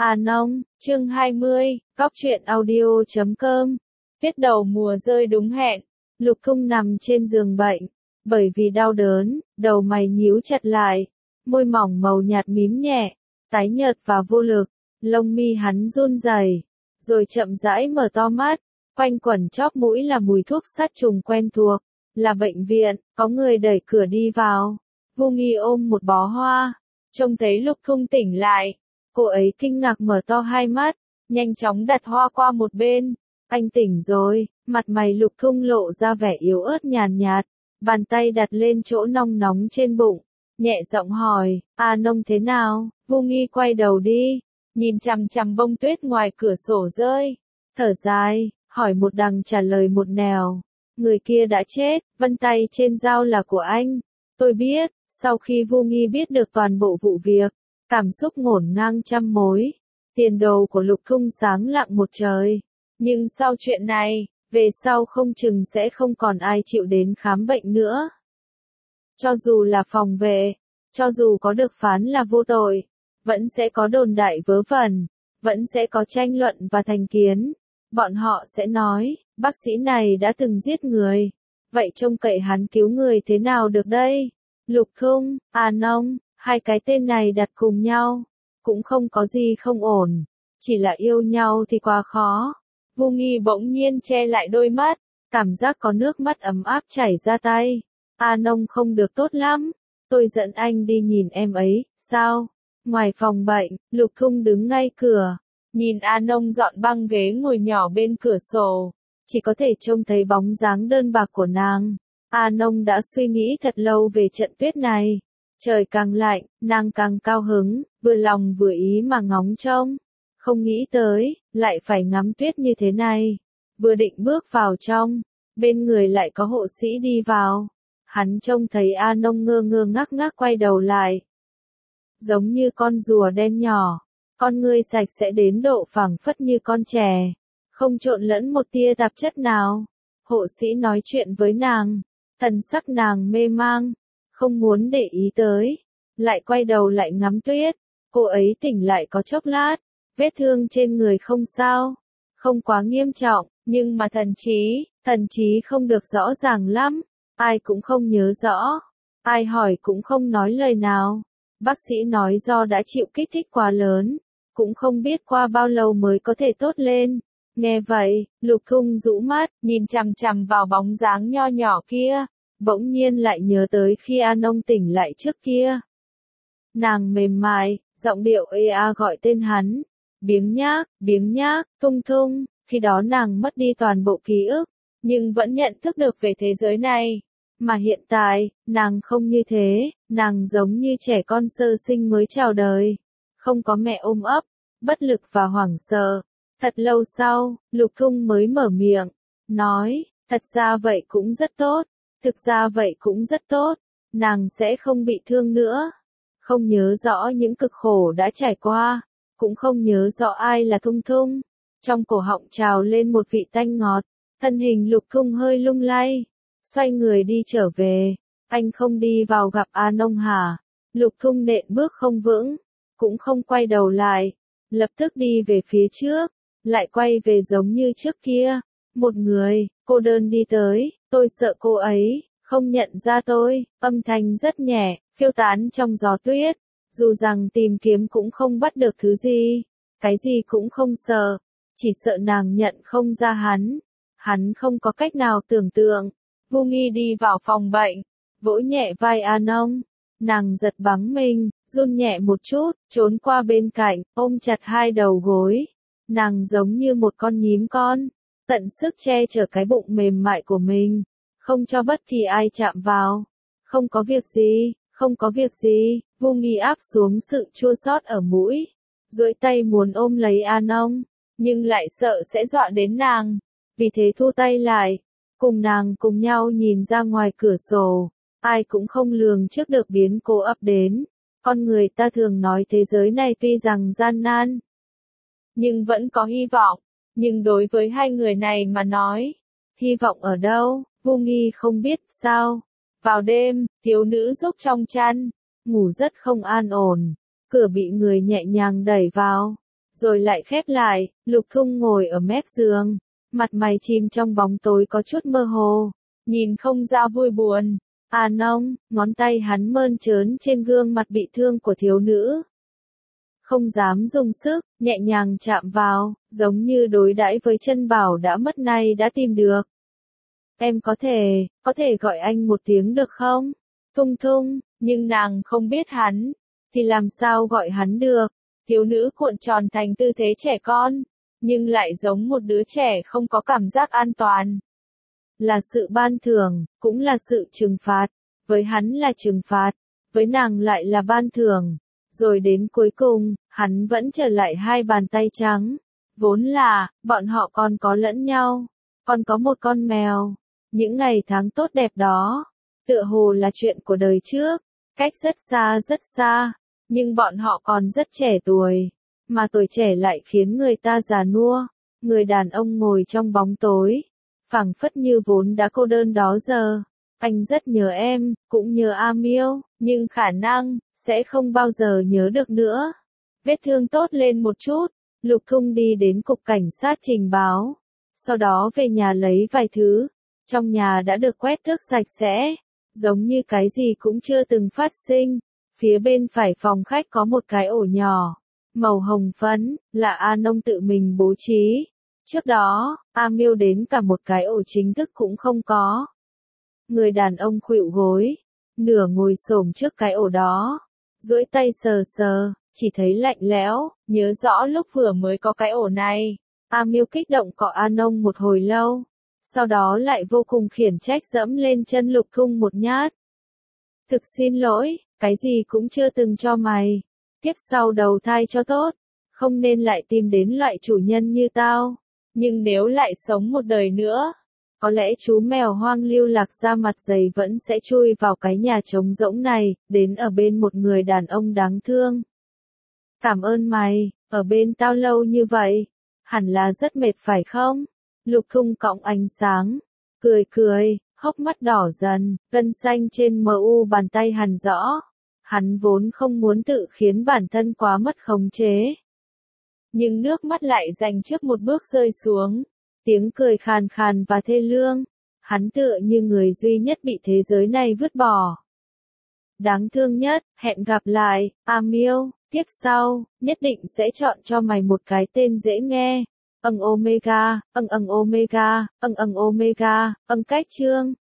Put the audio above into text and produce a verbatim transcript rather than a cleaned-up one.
À nông, chương hai mươi, Cóc truyện audio chấm com. Tiết đầu mùa rơi đúng hẹn, Lục Thung nằm trên giường bệnh, bởi vì đau đớn, đầu mày nhíu chặt lại, môi mỏng màu nhạt mím nhẹ, tái nhợt và vô lực, lông mi hắn run rẩy, rồi chậm rãi mở to mắt, quanh quẩn chóp mũi là mùi thuốc sát trùng quen thuộc, là bệnh viện, có người đẩy cửa đi vào, Vu Nghi ôm một bó hoa, trông thấy Lục Thung tỉnh lại. Cô ấy kinh ngạc mở to hai mắt, nhanh chóng đặt hoa qua một bên. Anh tỉnh rồi, mặt mày Lục Thung lộ ra vẻ yếu ớt nhàn nhạt, bàn tay đặt lên chỗ nong nóng trên bụng, nhẹ giọng hỏi, à nông thế nào? Vu Nghi quay đầu đi, nhìn chằm chằm bông tuyết ngoài cửa sổ rơi, thở dài, hỏi một đằng trả lời một nẻo. Người kia đã chết, vân tay trên dao là của anh. Tôi biết, sau khi Vu Nghi biết được toàn bộ vụ việc, cảm xúc ngổn ngang trăm mối, tiền đồ của Lục Thung sáng lặng một trời. Nhưng sau chuyện này, về sau không chừng sẽ không còn ai chịu đến khám bệnh nữa. Cho dù là phòng vệ, cho dù có được phán là vô tội, vẫn sẽ có đồn đại vớ vẩn, vẫn sẽ có tranh luận và thành kiến. Bọn họ sẽ nói, bác sĩ này đã từng giết người, vậy trông cậy hắn cứu người thế nào được đây? Lục Thung, à nông, hai cái tên này đặt cùng nhau, cũng không có gì không ổn, chỉ là yêu nhau thì quá khó. Vu Nghi bỗng nhiên che lại đôi mắt, cảm giác có nước mắt ấm áp chảy ra tay. A nông không được tốt lắm, tôi dẫn anh đi nhìn em ấy, sao? Ngoài phòng bệnh, Lục Thung đứng ngay cửa, nhìn A nông dọn băng ghế ngồi nhỏ bên cửa sổ, chỉ có thể trông thấy bóng dáng đơn bạc của nàng. A nông đã suy nghĩ thật lâu về trận tuyết này. Trời càng lạnh, nàng càng cao hứng, vừa lòng vừa ý mà ngóng trông. Không nghĩ tới, lại phải ngắm tuyết như thế này. Vừa định bước vào trong, bên người lại có hộ sĩ đi vào. Hắn trông thấy A nông ngơ ngơ ngác ngác quay đầu lại. Giống như con rùa đen nhỏ, con ngươi sạch sẽ đến độ phẳng phất như con trẻ, không trộn lẫn một tia tạp chất nào. Hộ sĩ nói chuyện với nàng, thần sắc nàng mê mang, không muốn để ý tới, lại quay đầu lại ngắm tuyết. Cô ấy tỉnh lại có chốc lát, vết thương trên người không sao, không quá nghiêm trọng, nhưng mà thần trí, thần trí không được rõ ràng lắm, ai cũng không nhớ rõ, ai hỏi cũng không nói lời nào. Bác sĩ nói do đã chịu kích thích quá lớn, cũng không biết qua bao lâu mới có thể tốt lên. Nghe vậy, Lục Thung rũ mắt, nhìn chằm chằm vào bóng dáng nho nhỏ kia. Bỗng nhiên lại nhớ tới khi A nông tỉnh lại trước kia. Nàng mềm mại, giọng điệu ê a gọi tên hắn. Biếng nhác, biếng nhác, Thung Thung. Khi đó nàng mất đi toàn bộ ký ức, nhưng vẫn nhận thức được về thế giới này. Mà hiện tại, nàng không như thế, nàng giống như trẻ con sơ sinh mới chào đời. Không có mẹ ôm ấp, bất lực và hoảng sợ. Thật lâu sau, Lục Thung mới mở miệng, nói, thật ra vậy cũng rất tốt. Thực ra vậy cũng rất tốt, nàng sẽ không bị thương nữa. Không nhớ rõ những cực khổ đã trải qua, cũng không nhớ rõ ai là Thung Thung. Trong cổ họng trào lên một vị tanh ngọt, thân hình Lục Thung hơi lung lay, xoay người đi trở về. Anh không đi vào gặp A nông hả? Lục Thung nện bước không vững, cũng không quay đầu lại, lập tức đi về phía trước, lại quay về giống như trước kia. Một người, cô đơn đi tới, tôi sợ cô ấy không nhận ra tôi, âm thanh rất nhẹ, phiêu tán trong gió tuyết, dù rằng tìm kiếm cũng không bắt được thứ gì, cái gì cũng không sợ, chỉ sợ nàng nhận không ra hắn, hắn không có cách nào tưởng tượng. Vu Nghi đi vào phòng bệnh, vỗ nhẹ vai A nông, nàng giật bắn mình, run nhẹ một chút, trốn qua bên cạnh, ôm chặt hai đầu gối, nàng giống như một con nhím con, tận sức che chở cái bụng mềm mại của mình, không cho bất kỳ ai chạm vào. Không có việc gì, không có việc gì. Vu Nghi áp xuống sự chua xót ở mũi, duỗi tay muốn ôm lấy A nông, nhưng lại sợ sẽ dọa đến nàng, vì thế thu tay lại, cùng nàng cùng nhau nhìn ra ngoài cửa sổ. Ai cũng không lường trước được biến cố ập đến. Con người ta thường nói thế giới này tuy rằng gian nan, nhưng vẫn có hy vọng. Nhưng đối với hai người này mà nói, hy vọng ở đâu? Vu Nghi không biết sao. Vào đêm, thiếu nữ giúp trong chăn, ngủ rất không an ổn. Cửa bị người nhẹ nhàng đẩy vào. rồi lại khép lại. Lục Thung ngồi ở mép giường, mặt mày chìm trong bóng tối có chút mơ hồ, nhìn không ra vui buồn. À nông, ngón tay hắn mơn trớn trên gương mặt bị thương của thiếu nữ. Không dám dùng sức, nhẹ nhàng chạm vào, giống như đối đãi với chân bảo đã mất nay đã tìm được. Em có thể, có thể gọi anh một tiếng được không? Thung Thung, nhưng nàng không biết hắn, thì làm sao gọi hắn được? Thiếu nữ cuộn tròn thành tư thế trẻ con, nhưng lại giống một đứa trẻ không có cảm giác an toàn. Là sự ban thưởng, cũng là sự trừng phạt. Với hắn là trừng phạt, với nàng lại là ban thưởng. Rồi đến cuối cùng, hắn vẫn trở lại hai bàn tay trắng. Vốn là, bọn họ còn có lẫn nhau, còn có một con mèo. Những ngày tháng tốt đẹp đó, tựa hồ là chuyện của đời trước, cách rất xa rất xa, nhưng bọn họ còn rất trẻ tuổi, mà tuổi trẻ lại khiến người ta già nua. Người đàn ông ngồi trong bóng tối, phảng phất như vốn đã cô đơn đó giờ. Anh rất nhớ em, cũng nhớ A Miêu, nhưng khả năng sẽ không bao giờ nhớ được nữa. Vết thương tốt lên một chút, Lục Thung đi đến cục cảnh sát trình báo, sau đó về nhà lấy vài thứ. Trong nhà đã được quét tước sạch sẽ, giống như cái gì cũng chưa từng phát sinh. Phía bên phải phòng khách có một cái ổ nhỏ, màu hồng phấn, là A Nông tự mình bố trí. Trước đó, A Miêu đến cả một cái ổ chính thức cũng không có. Người đàn ông khuỵu gối, nửa ngồi xổm trước cái ổ đó, duỗi tay sờ sờ, chỉ thấy lạnh lẽo, nhớ rõ lúc vừa mới có cái ổ này. A Miêu kích động cọ A Nông một hồi lâu, sau đó lại vô cùng khiển trách dẫm lên chân Lục Thung một nhát. Thực xin lỗi, cái gì cũng chưa từng cho mày. Tiếp sau đầu thai cho tốt, không nên lại tìm đến loại chủ nhân như tao. Nhưng nếu lại sống một đời nữa, có lẽ chú mèo hoang lưu lạc da mặt dày vẫn sẽ chui vào cái nhà trống rỗng này, đến ở bên một người đàn ông đáng thương. Cảm ơn mày, ở bên tao lâu như vậy, hẳn là rất mệt phải không? Lục Thung cõng ánh sáng, cười cười, hốc mắt đỏ dần, gân xanh trên mờ u bàn tay hằn rõ. Hắn vốn không muốn tự khiến bản thân quá mất khống chế. Nhưng nước mắt lại dành trước một bước rơi xuống. Tiếng cười khàn khàn và thê lương. Hắn tựa như người duy nhất bị thế giới này vứt bỏ. Đáng thương nhất, hẹn gặp lại, A Miêu, tiếp sau, nhất định sẽ chọn cho mày một cái tên dễ nghe. Âng Omega, âng âng Omega, âng âng Omega, âng cách chương.